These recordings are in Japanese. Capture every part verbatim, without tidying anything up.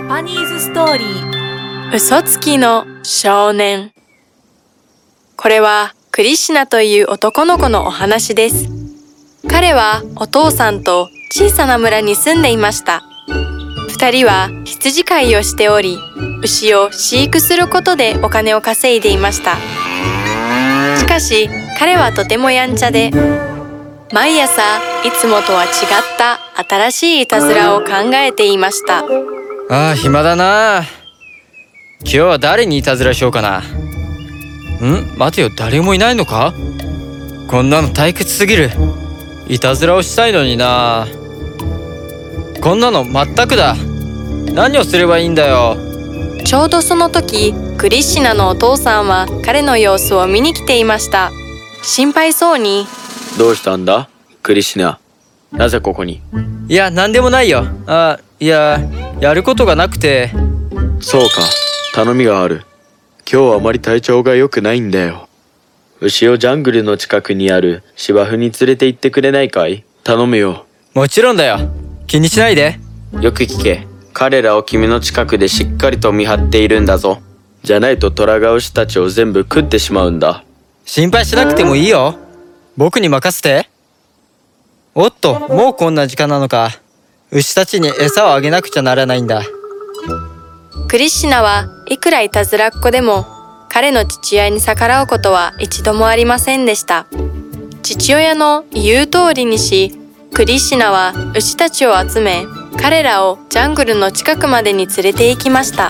パニーズストーリー。 嘘つきの少年。これはクリシュナという男の子のお話です。彼はお父さんと小さな村に住んでいました。二人は羊飼いをしており、牛を飼育することでお金を稼いでいました。しかし彼はとてもやんちゃで、毎朝いつもとは違った新しいいたずらを考えていました。 ああ、暇だな。今日は誰にいたずらしようかな。ん？待てよ、誰もいないのか？こんなの退屈すぎる。いたずらをしたいのにな。こんなの全くだ。何をすればいいんだよ。 ちょうどその時、クリシュナのお父さんは彼の様子を見に来ていました。心配そうに、 どうしたんだクリシュナ。なぜここに？ いや、なんでもないよ。あ、いや、やることがなくて。 そうか、頼みがある。今日はあまり体調が良くないんだよ。牛をジャングルの近くにある芝生に連れて行ってくれないかい？頼むよ。 もちろんだよ。気にしないで。 よく聞け。彼らを君の近くでしっかりと見張っているんだぞ。じゃないと虎が牛たちを全部食ってしまうんだ。 心配しなくてもいいよ。僕に任せて。おっと、もうこんな時間なのか。牛たちに餌をあげなくちゃならないんだ。 クリシュナはいくらいたずらっ子でも彼の父親に逆らうことは一度もありませんでした。父親の言う通りにし、クリシュナは牛たちを集め、彼らをジャングルの近くまでに連れて行きました。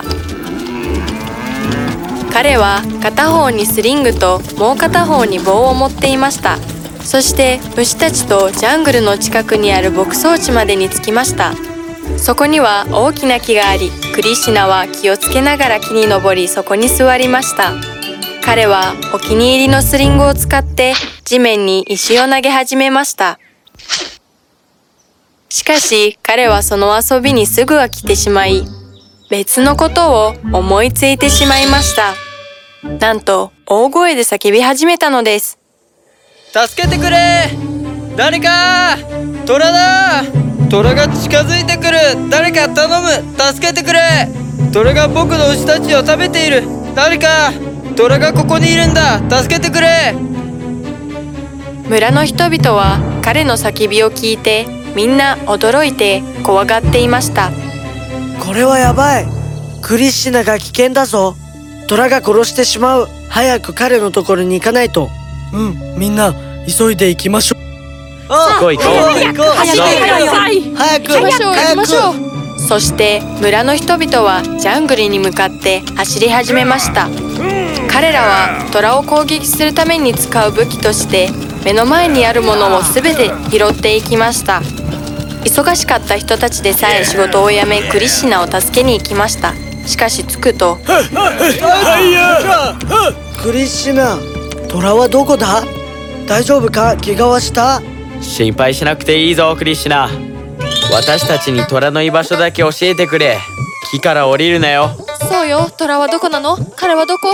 彼は片方にスリングともう片方に棒を持っていました。そして牛たちとジャングルの近くにある牧草地までに着きました。そこには大きな木があり、クリシュナは気をつけながら木に登り、そこに座りました。彼はお気に入りのスリングを使って地面に石を投げ始めました。しかし彼はその遊びにすぐ飽きてしまい、別のことを思いついてしまいました。なんと大声で叫び始めたのです。 助けてくれ！誰か！虎だ！虎が近づいてくる！誰か頼む！助けてくれ！虎が僕の牛たちを食べている！誰か！虎がここにいるんだ！助けてくれ！ 村の人々は彼の叫びを聞いてみんな驚いて怖がっていました。 これはやばい。クリシュナが危険だぞ。虎が殺してしまう。早く彼のところに行かないと。うん、みんな急いで行きましょう。 行こう行こう。 行こう。 早く早く行きましょう行きましょう。そして村の人々はジャングルに向かって走り始めました。彼らは虎を攻撃するために使う武器として目の前にあるものをすべて拾っていきました。忙しかった人たちでさえ仕事を辞めクリシュナを助けに行きました。しかし着くと、 クリシュナ、虎はどこだ？大丈夫か？怪我はした？ 心配しなくていいぞクリシュナ。私たちに虎の居場所だけ教えてくれ。木から降りるなよ。 そうよ、虎はどこなの？彼はどこ？言って。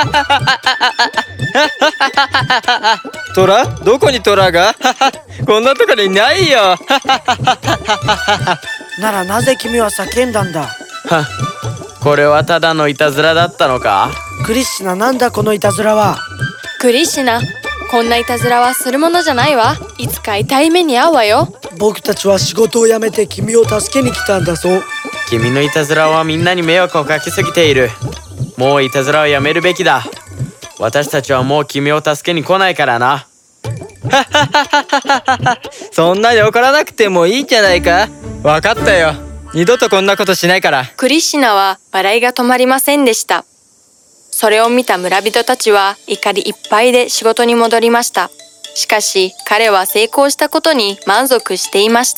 虎？どこに虎が？こんなところにないよ。 ならなぜ君は叫んだんだ？ はこれはただのいたずらだったのか？ クリシュナ、なんだこのいたずらは？ クリシュナ、こんないたずらはするものじゃないわ。いつか痛い目に遭うわよ。 僕たちは仕事を辞めて君を助けに来たんだぞ。 君のいたずらはみんなに迷惑をかけすぎている。もういたずらをやめるべきだ。私たちはもう君を助けに来ないからな。 そんなに怒らなくてもいいじゃないか。わかったよ。二度とこんなことしないから。 クリシュナは笑いが止まりませんでした。それを見た村人たちは怒りいっぱいで仕事に戻りました。しかし彼は成功したことに満足していました。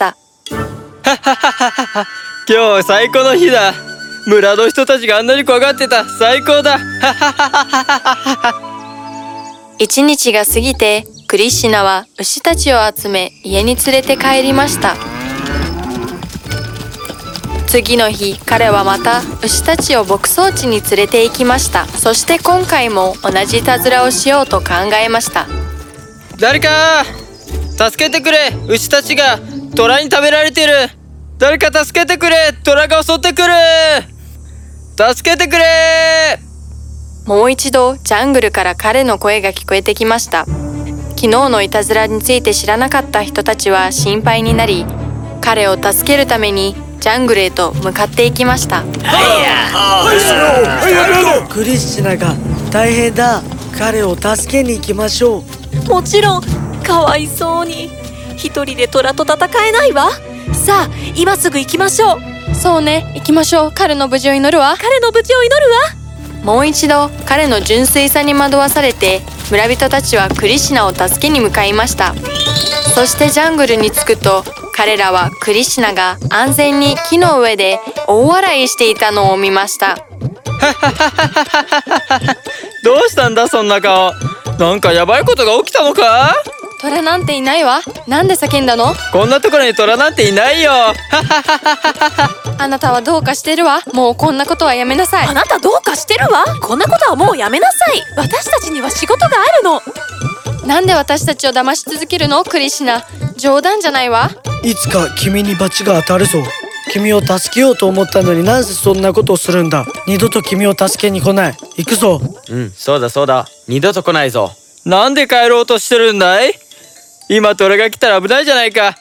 今日最高の日だ。村の人たちがあんなに怖がってた。最高だ。 一日が過ぎてクリシュナは牛たちを集め家に連れて帰りました。次の日、彼はまた牛たちを牧草地に連れて行きました。そして今回も同じいたずらをしようと考えました。 誰か助けてくれ。牛たちが虎に食べられてる。 誰か助けてくれ。虎が襲ってくる。助けてくれ。 もう一度ジャングルから彼の声が聞こえてきました。昨日のいたずらについて知らなかった人たちは心配になり、彼を助けるためにジャングルへと向かっていきました。 クリスチナが大変だ。彼を助けに行きましょう。 もちろん。かわいそうに。一人で虎と戦えないわ。さあ今すぐ行きましょう。 そうね、行きましょう。彼の無事を祈るわ。 彼の無事を祈るわ。 もう一度彼の純粋さに惑わされて、村人たちはクリシナを助けに向かいました。そしてジャングルに着くと、彼らはクリシナが安全に木の上で大笑いしていたのを見ました。 どうしたんだそんな顔。なんかやばいことが起きたのか。 虎なんていないわ。なんで叫んだの？ こんなところに虎なんていないよ。 あなたはどうかしてるわ。もうこんなことはやめなさい。 あなたどうかしてるわ。こんなことはもうやめなさい。私たちには仕事があるの。 なんで私たちを騙し続けるのクリシナ。冗談じゃないわ。 いつか君に罰が当たるぞ。君を助けようと思ったのになぜそんなことをするんだ。二度と君を助けに来ない。行くぞ。 うん、そうだそうだ。二度と来ないぞ。 なんで帰ろうとしてるんだい。今虎が来たら危ないじゃないか。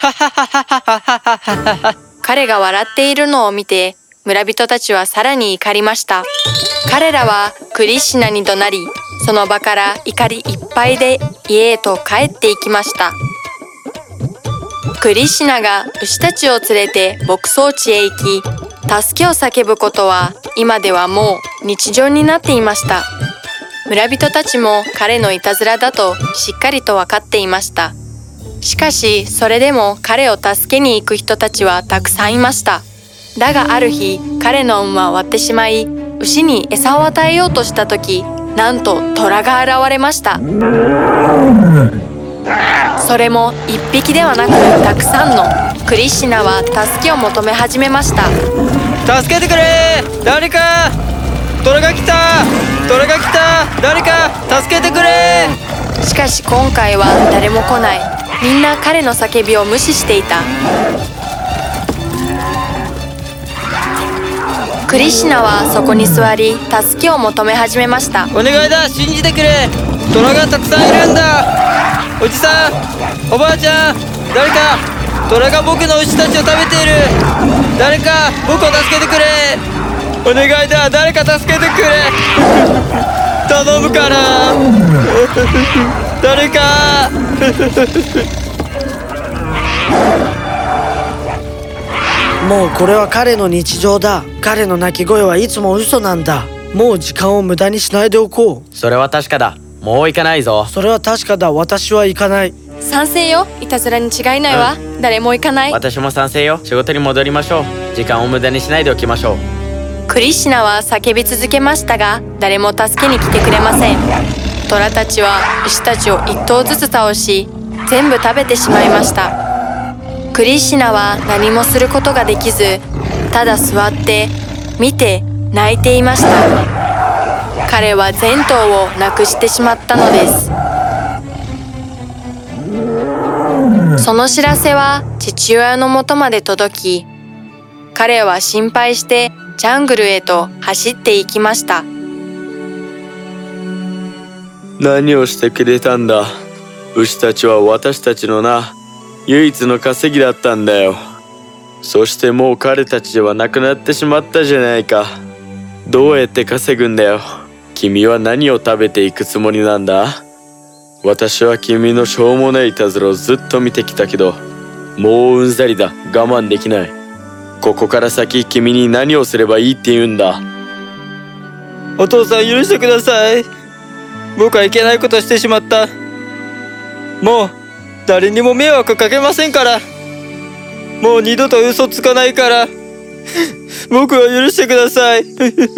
彼が笑っているのを見て、村人たちはさらに怒りました。彼らはクリシナに怒鳴り、その場から怒りいっぱいで家へと帰っていきました。クリシナが牛たちを連れて牧草地へ行き、助けを叫ぶことは今ではもう日常になっていました。村人たちも彼のいたずらだとしっかりと分かっていました。しかしそれでも彼を助けに行く人たちはたくさんいました。だがある日、彼の運は終わってしまい、牛に餌を与えようとした時、なんと虎が現れました。それも一匹ではなくたくさんの。クリシナは助けを求め始めました。 助けてくれ。誰か。虎が来た。虎が来た。誰か助けてくれ。 しかし今回は誰も来ない。みんな彼の叫びを無視していた。クリシナはそこに座り助けを求め始めました。 お願いだ、信じてくれ。虎がたくさんいるんだ。おじさん、おばあちゃん、誰か。虎が僕の牛たちを食べている。誰か僕を助けてくれ。お願いだ、誰か助けてくれ。頼むから誰か。 もうこれは彼の日常だ。彼の鳴き声はいつも嘘なんだ。もう時間を無駄にしないでおこう。 それは確かだ。もう行かないぞ。 それは確かだ。私は行かない。 賛成よ。いたずらに違いないわ、うん、誰も行かない。 私も賛成よ。仕事に戻りましょう。時間を無駄にしないでおきましょう。 クリシナは叫び続けましたが、誰も助けに来てくれません。虎たちは牛たちを一頭ずつ倒し、全部食べてしまいました。クリシナは何もすることができず、ただ座って見て泣いていました。彼は全頭を亡くしてしまったのです。その知らせは父親のもとまで届き、彼は心配してジャングルへと走っていきました。 何をしてくれたんだ。牛たちは私たちのな、唯一の稼ぎだったんだよ。そしてもう彼たちではなくなってしまったじゃないか。どうやって稼ぐんだよ。君は何を食べていくつもりなんだ。私は君のしょうもないいたずらをずっと見てきたけど、もううんざりだ。我慢できない。ここから先君に何をすればいいって言うんだ。 お父さん、許してください。僕はいけないことしてしまった。もう誰にも迷惑かけませんから。もう二度と嘘つかないから僕は許してください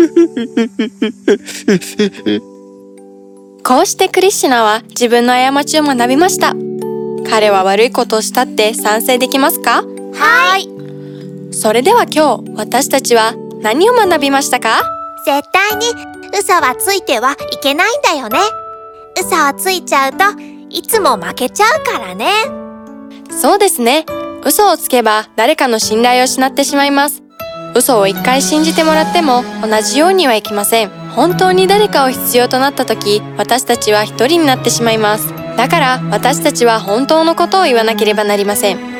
こうしてクリシナは自分の過ちを学びました。彼は悪いことをしたって賛成できますか？ はい。 それでは今日私たちは何を学びましたか？ 絶対に嘘はついてはいけないんだよね。嘘をついちゃうといつも負けちゃうからね。 そうですね。 嘘をつけば誰かの信頼を失ってしまいます。嘘を一回信じてもらっても同じようにはいきません。本当に誰かを必要となった時、私たちは一人になってしまいます。だから私たちは本当のことを言わなければなりません。